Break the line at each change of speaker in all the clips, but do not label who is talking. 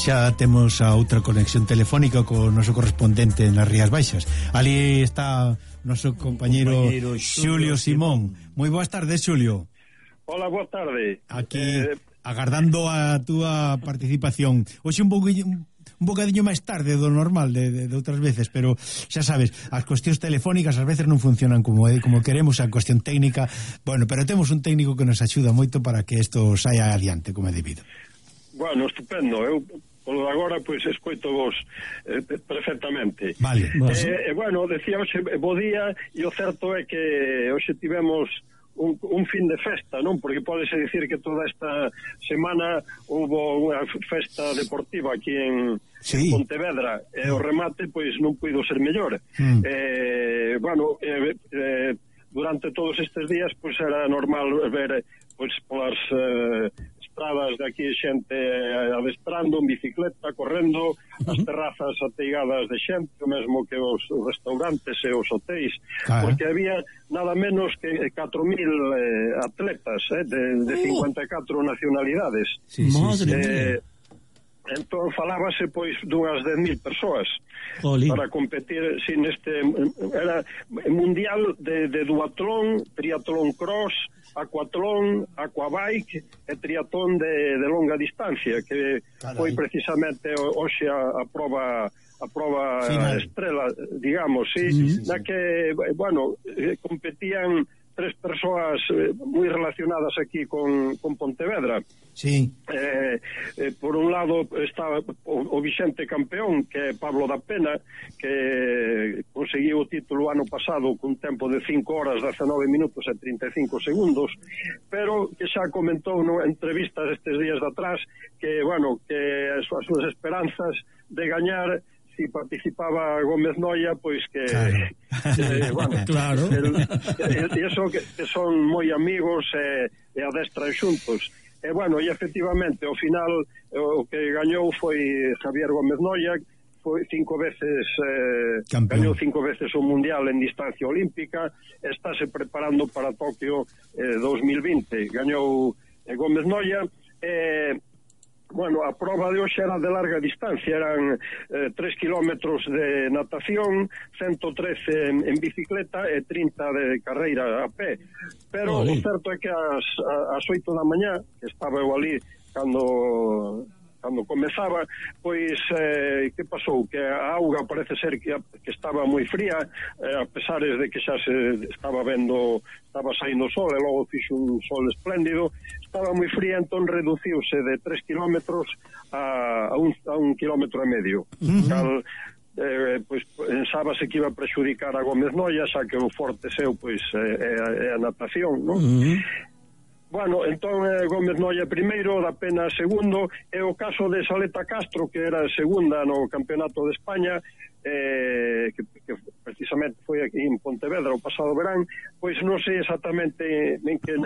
xa temos a outra conexión telefónica co noso correspondente nas Rías Baixas. Ali está o noso compañeiro Xulio Simón. Moi boas tardes, Xulio.
Hola, boa tarde.
Aquí agardando a túa participación. Hoxe un bocadiño máis tarde do normal de outras veces, pero xa sabes, as cuestións telefónicas ás veces non funcionan como queremos, a cuestión técnica, bueno, pero temos un técnico que nos axuda moito para que isto saia adiante como é debido.
Bueno, estupendo. Eu, polo de agora, pois, escoito vos perfectamente.
Vale.
Bueno, decía hoxe, bo día, e o certo é que hoxe tivemos un fin de festa, non? Porque pódese dicir que toda esta semana houbo unha festa deportiva aquí en Pontevedra, e o remate, pois, non puido ser mellor. Bueno, durante todos estes días, pois, era normal ver, pois, polas estradas de aquí xente adestrando en bicicleta, correndo, as terrazas ateigadas de xente, o mesmo que os restaurantes e os hotéis, porque había nada menos que 4.000 atletas de 54 nacionalidades. Entón falábase, pois, dunhas 10.000 persoas para competir neste era mundial de duatlón, triatlón cross, aquatlón, aquabike e triatlón de longa distancia, que foi precisamente hoxe a prova estrela, digamos, na que, bueno, competían 3 persoas moi relacionadas aquí con Pontevedra.
Sí.
Por un lado está o vixente campeón, que é Pablo da Pena, que conseguiu o título ano pasado con tempo de 5 horas, 19 minutos e 35 segundos, pero que xa comentou en entrevistas estes días de atrás que, bueno, que as súas esperanzas de gañar, si participaba Gómez Noia, pois que bueno,
claro.
E eso que son moi amigos e adestran xuntos. E bueno, e efectivamente, ao final o que gañou foi Javier Gómez Noia, foi 5 veces gañou 5 veces o mundial en distancia olímpica, estáse preparando para Tokio 2020. Gañou Gómez Noia. Bueno, a prova de hoxe era de larga distancia, eran 3 kilómetros de natación, 113 en bicicleta e 30 de carreira a pé. Pero o certo é que ás 8 da mañá, que estaba eu ali cando comezaba, pois que pasou? Que a auga parece ser que estaba moi fría, a pesar de que xa se estaba saindo o sol, e logo fixo un sol espléndido, estaba moi fría, entón reduciuse de 3 kilómetros a un kilómetro e medio. Pois pensábase que iba a prexudicar a Gómez Noia, xa que o forte seu pois é a natación, non? Bueno, entón Gómez Noia primeiro, da Pena segundo, e o caso de Saleta Castro, que era segunda no Campeonato de España, que precisamente foi aquí en Pontevedra o pasado verán, pois non sei exactamente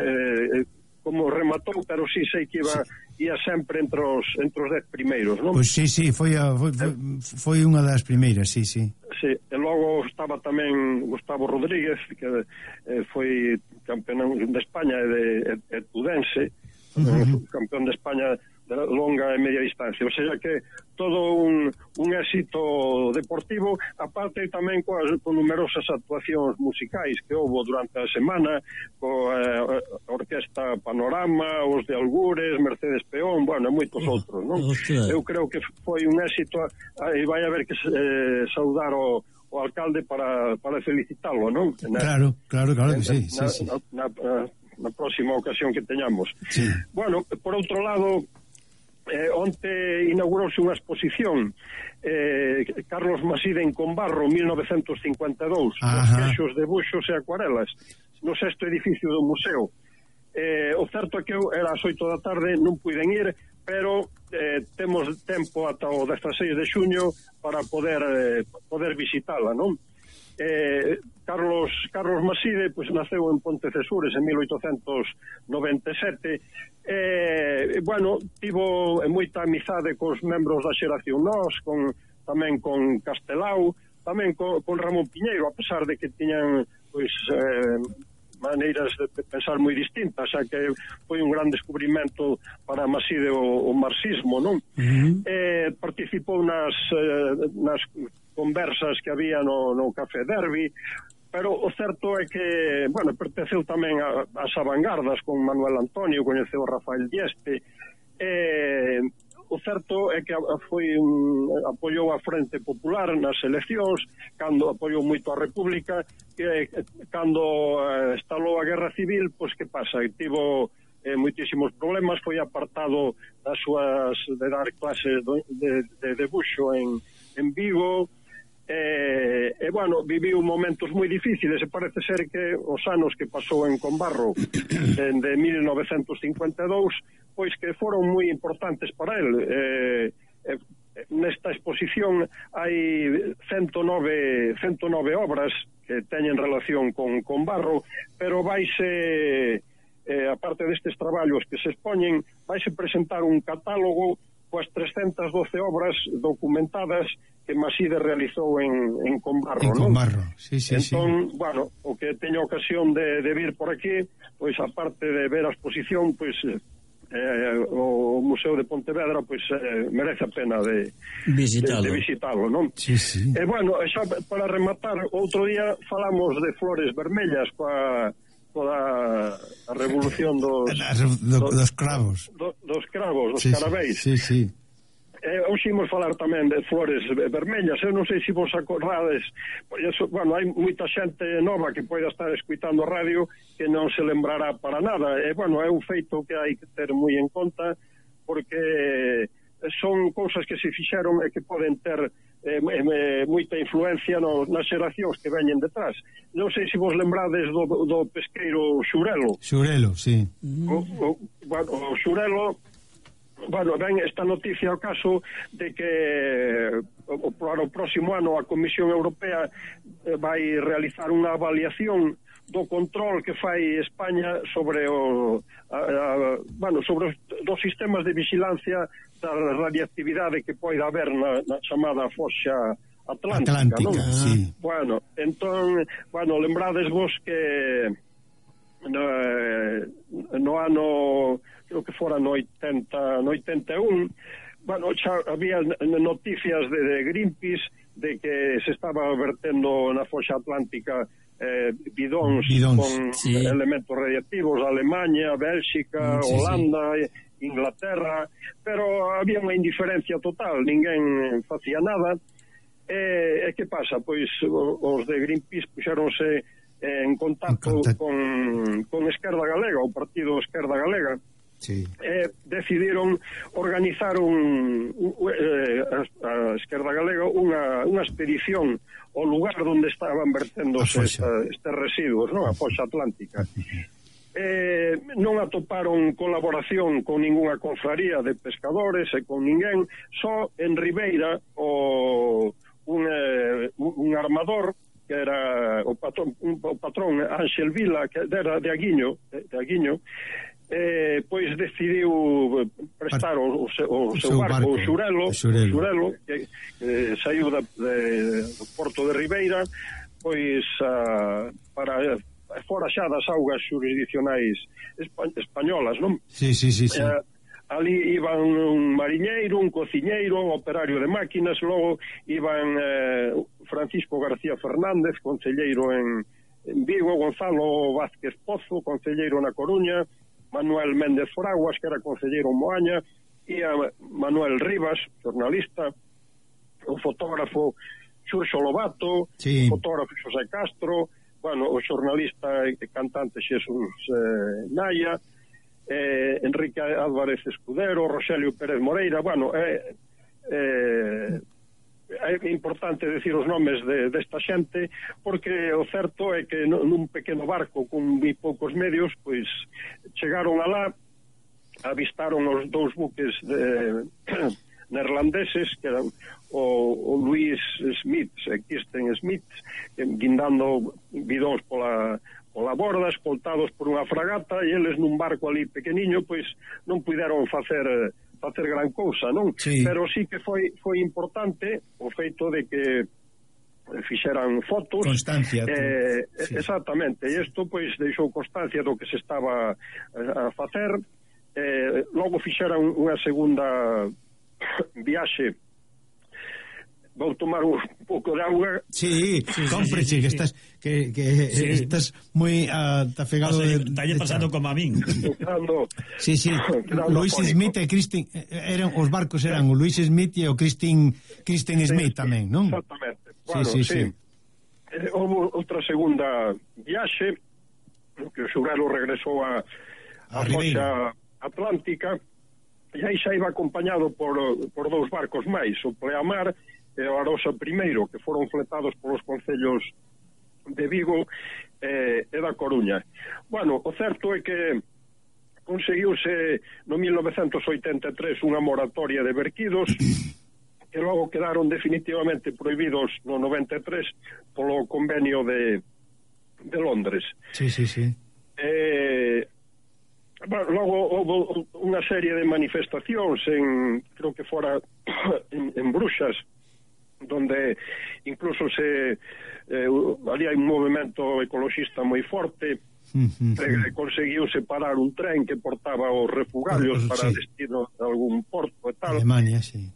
como rematou, pero sí sei que ia sempre entre os 10 primeiros, non?
Pois sí, foi unha das primeiras, sí. Sí,
e logo estaba tamén Gustavo Rodríguez, que foi campeón de España e tudense, campeón de España de longa e media distancia, o sea que todo un éxito deportivo, aparte tamén con numerosas actuacións musicais que houve durante a semana, coa Orquesta Panorama, os de Algures, Mercedes Peón, bueno, e moitos outros, non? Eu creo que foi un éxito, e vai haber que saudar o alcalde para felicitalo, non?
Claro que sí.
Na próxima ocasión que teñamos.
Sí.
Bueno, por outro lado, onte inaugurouse unha exposición, Carlos Maside en Combarro, 1952, os queixos, debuxos e acuarelas, no 6º edificio do museo. O certo é que era as 8 da tarde, non puiden ir, pero temos tempo ata o 16 de xuño para poder visitala, non? Carlos Maside pois naceu en Pontecesures en 1897, bueno, tivo moita amizade cos membros da xeración Nós, tamén con Castelao, tamén con Ramón Piñeiro, a pesar de que tiñan pois maneiras de pensar moi distintas, xa que foi un gran descubrimento para Maside o marxismo, non? Participou nas conversas que había no Café Derby, pero o certo é que, bueno, pertenceu tamén ás avangardas con Manuel Antonio, coñeceu a Rafael Dieste. O certo é que apoiou a Frente Popular nas eleccións, cando apoiou moito a República, cando estalou a Guerra Civil, pois que pasa? Tivo moitísimos problemas, foi apartado das súas de dar clases de debuxo en Vigo, bueno, viviu momentos moi difíciles, e parece ser que os anos que pasou en Combarro de 1952, pois que foron moi importantes para el. Nesta exposición hai 109 obras que teñen relación con Combarro, pero vaise, aparte destes traballos que se expoñen, vaise presentar un catálogo coas 312 obras documentadas que Maside realizou en Combarro,
en Combarro,
non?
Sí.
Entón, bueno, o que teño ocasión de vir por aquí, pois aparte de ver a exposición, pois o Museo de Pontevedra, pois merece a pena de visitalo, non?
Sí.
Bueno, xa para rematar, outro día falamos de flores vermellas toda a revolución dos
cravos.
Dos cravos, dos carabéis.
Sí.
Hoxe imos falar tamén de flores vermellas. Eu non sei se vos acordades, bueno, hai moita xente nova que poida estar escuitando a radio que non se lembrará para nada. Bueno, é un feito que hai que ter moi en conta, porque son cousas que se fixeron e que poden ter moita influencia nas xeracións que veñen detrás. Non sei se vos lembrades do pesqueiro Xurelo.
Xurelo, sí.
Bueno, o Xurelo, bueno, ven esta noticia ao caso de que para o próximo ano a Comisión Europea vai realizar unha avaliación do control que fai España sobre sobre os sistemas de vigilancia da radiactividade que poida haber na chamada foxa Atlántica, non?
Sí.
Bueno, entón, lembrades vos que no ano, creo que fora no 81, bueno, xa había noticias de Greenpeace de que se estaba vertendo na foxa Atlántica bidóns con elementos radiactivos, Alemanha, Bélxica, Holanda, Inglaterra, pero había unha indiferencia total, ninguén facía nada. E que pasa? Pois os de Greenpeace puxéronse en contacto con Esquerda Galega, o partido Esquerda Galega.
Sí.
Decidiron organizar a Esquerda Galega unha expedición ao lugar onde estaban verténdose estes residuos, non? A foxa Atlántica. Non atoparon colaboración con ningunha confraría de pescadores e con ninguén, só en Ribeira un armador que era o patrón Ángel Vila, que era de Aguiño, pois decidiu prestar o seu barco, o Xurelo, que saiu do porto de Ribeira, pois para fora xa das augas xurisdicionais españolas, non?
Sí.
Ali iban un mariñeiro, un cociñeiro, un operario de máquinas, logo iban Francisco García Fernández, concelleiro en Vigo, Gonzalo Vázquez Pozo, concelleiro na Coruña, Manuel Méndez Fraguas, que era concelleiro en Moaña, e a Manuel Rivas, xornalista, o fotógrafo Xurxo Lobato, o fotógrafo Xosé Castro, bueno, o xornalista e cantante Xesús Naya, Enrique Álvarez Escudero, Roxelio Pérez Moreira. Bueno, é importante decir os nomes desta xente, porque o certo é que nun pequeno barco con moi poucos medios, pois chegaron alá, avistaron os dous buques neerlandeses, que eran o Louis Smith e Kirsten Smith, guindando bidóns pola borda, escoltados por unha fragata, e eles nun barco ali pequeniño, pois non puderon facer gran cousa, non?
Sí.
Pero sí que foi importante o feito de que fixeran fotos,
constancia,
sí. Exactamente, e isto pois deixou constancia do que se estaba a facer. Logo fixeran unha segunda viaxe. Vou tomar un pouco de auga.
Sí, cómprese, que estás estás moi atafegado.
Talle pasando como a min.
Sí. Luis Smith e Christine eran os barcos, eran o Luis Smith e o Christine Smith tamén, non?
Exactamente. Bueno,
sí.
Houve outra segunda viaxe que o Xurelo regresou a foxa atlántica, e aí xa iba acompañado por 2 barcos máis, o Pleamar e o Arosa I, que foron fletados polos concellos de Vigo e da Coruña. Bueno, o certo é que conseguiuse no 1983 unha moratoria de verquidos que logo quedaron definitivamente prohibidos no 93 polo convenio de Londres.
Sí.
Bueno, logo houve unha serie de manifestacións creo que fora en Bruxas, donde incluso ali hai un movimento ecologista moi forte. Conseguiu separar un tren que portaba os refugiados para destino de algún porto e tal.
Alemania, sí.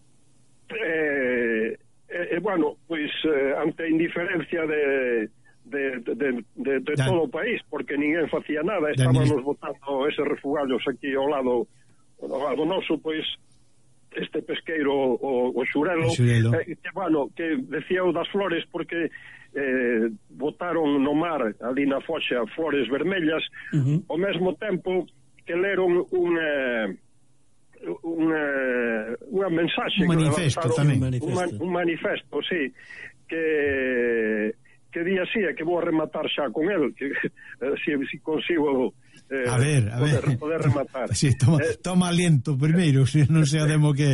Bueno, pois ante a indiferencia de todo o país, porque ninguén facía nada, estábamos botando eses refugiados aquí ao lado noso, pois este pesqueiro o Xurelo, que decía o das flores, porque botaron no mar ali na foxa flores vermellas, ao mesmo tempo que leron unha mensaxe,
un manifesto tamén,
un manifesto, sí, que di así, que vou a rematar xa con el, que si consigo
a ver.
Poder rematar.
Sí, toma aliento primeiro, se non sea demo que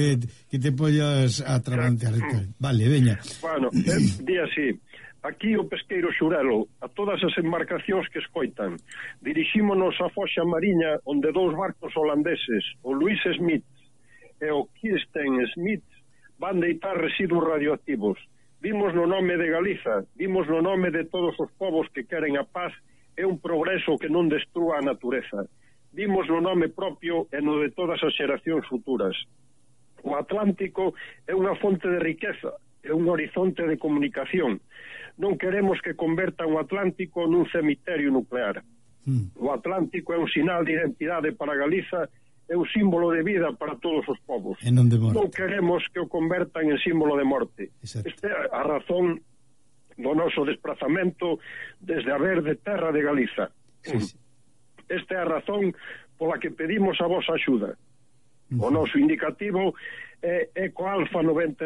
te pollas a trabantear. Vale, veña.
Bueno, di así: aquí o pesqueiro Xurelo, a todas as embarcacións que escoitan, dirixímonos á foxa mariña onde 2 barcos holandeses, o Luis Smith e o Kirsten Smith, van deitar residuos radioactivos. Vimos no nome de Galiza, vimos no nome de todos os povos que queren a paz e un progreso que non destrúa a natureza. Vimos no nome propio e no de todas as xeracións futuras. O Atlántico é unha fonte de riqueza, é un horizonte de comunicación. Non queremos que convertan o Atlántico nun cemiterio nuclear. O Atlántico é un sinal de identidade para Galiza, é un símbolo de vida para todos os povos.
Non
queremos que o convertan en símbolo de morte. Esta é a razón do noso desplazamento desde a verde terra de Galiza. Sí. Esta é a razón pola que pedimos a vosa axuda. O noso indicativo é Eco Alfa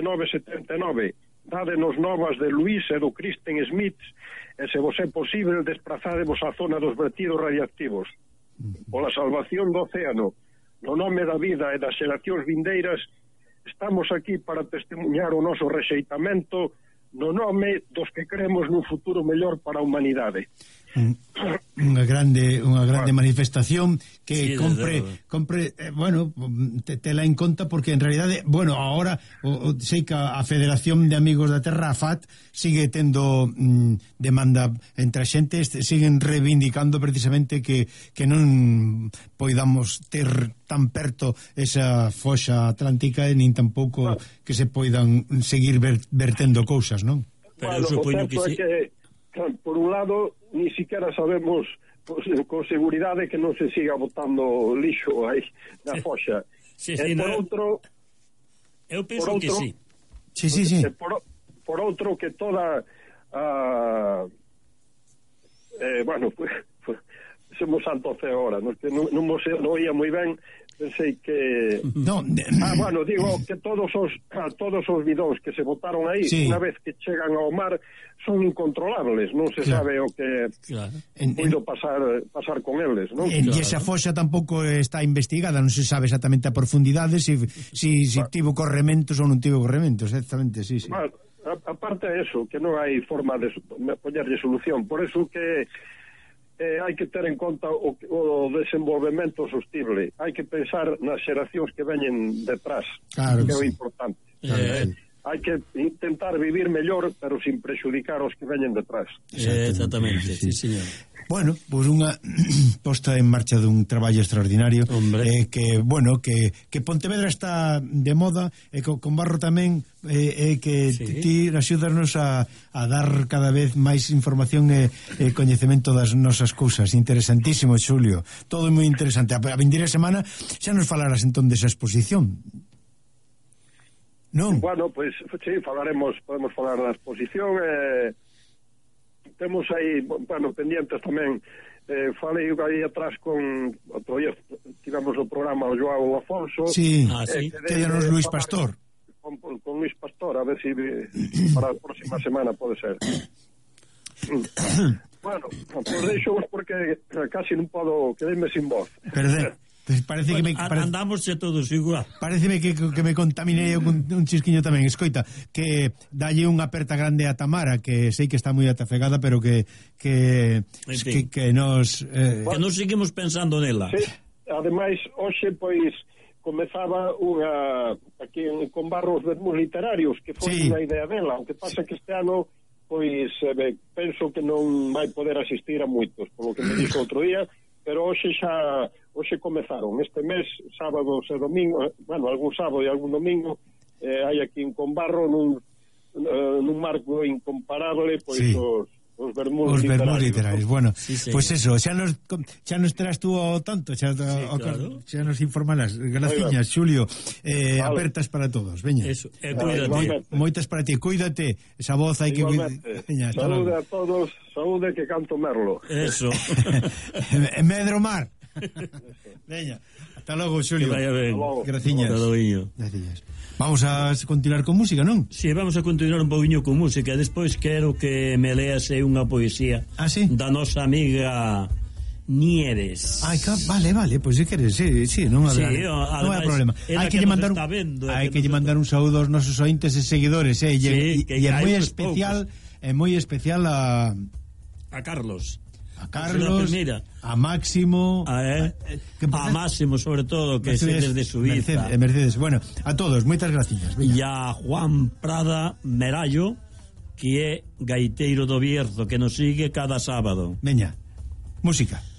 9979. Dádenos novas de Luis e do Kirsten Smith, e se vos é posible desplazadevos á zona dos vertidos radiactivos. Pola salvación do océano, no nome da vida e das xeracións vindeiras, estamos aquí para testemunhar o noso rexeitamento no nome dos que creemos nun futuro mellor para a humanidade.
Unha grande manifestación que compre bueno, tela en conta, porque en realidade, bueno, ahora sei que a Federación de Amigos da Terra, a FAT, sigue tendo demanda entre a xente, siguen reivindicando precisamente que non poidamos ter tan perto esa foxa atlántica, e nin tampouco que se poidan seguir vertendo cousas, non?
Pero eu supoño que sí. Por un lado, ni siquiera sabemos con seguridade que non se siga botando lixo aí na foxa. Por outro,
eu penso que sí.
Sí.
Por outro, que toda bueno, pues somos santo ceo ahora, non oía moi ben. Pensei que bueno, digo que todos os bidóns que se botaron aí, unha vez que chegan ao mar, son incontrolables, non se sabe o que puido pasar con eles, non?
E esa foxa tampouco está investigada, non se sabe exactamente a profundidade se tivo corrementos ou non tivo corrementos, exactamente, sí.
Bueno, aparte de eso, que non hai forma de poñerlle solución, por eso que hai que ter en conta o desenvolvemento sostible. Hai que pensar nas xeracións que veñen detrás, claro, que é o importante. hai que intentar vivir mellor, pero sin prexudicar os que veñen detrás.
Exactamente, sí, señor.
Bueno, pois unha posta en marcha dun traballo extraordinario, que, bueno, que Pontevedra está de moda, e con Barro tamén, que ti axúdanos a dar cada vez máis información e coñecemento das nosas cousas. Interesantísimo, Xulio, todo moi interesante. A vindeira semana xa nos falarás entón desa exposición, non?
Bueno, pois, sí, podemos falar da exposición. Temos aí, bueno, pendientes tamén. Falei aí atrás con outro día, tivemos o programa o Joao Afonso.
Sí, quedanos Luis Pastor.
Con Luis Pastor, a ver si para a próxima semana pode ser. Bueno, pues deixo porque casi non podo, quedeime sin voz.
Perdón. Parece que me
andamos todos igual.
Pareceme que me contaminei un chisquiño tamén. Escoita, que dalle unha aperta grande a Tamara, que sei que está moi atafegada, pero que nos
que nos seguimos pensando nela.
Sí, ademais hoxe pois comezaba unha aquí con Barros Vermús Literarios, que foi unha idea dela, o que pasa que este ano pois penso que non vai poder asistir a moitos, polo que me dixo outro día, pero hoxe comezaron este mes, sábados e domingo, bueno, algún sábado e algún domingo, hai aquí en Combarro nun marco incomparable, pois os Vermús
literarios. Bueno,
sí,
pues eso, xa nos terás tú ao tanto, xa nos informarás. Graciñas, Xulio. Vale. Apertas para todos, veña.
Eso, cuídate.
Moitas para ti, cuídate. Esa voz hai que...
Veña, saúde a todos, saúde que canto merlo.
Eso.
Medro mar. Veña, hasta logo, Xulio.
Que vaya ben.
Graciñas.
Graciñas.
Vamos a continuar con música, non?
Si, vamos a continuar un poquinho con música. Despois quero que me leas unha poesía da nosa amiga Nieres.
Vale, pois se queres, sí, non hai problema. Hai que lle mandar un saúdo aos nosos ointes e seguidores, e é moi especial a Carlos, a Máximo,
a Máximo, sobre todo, que se desde Suiza.
Mercedes, bueno, a todos, moitas gracias.
E a Juan Prada Merallo, que é gaiteiro do Bierzo, que nos sigue cada sábado.
Veña, música.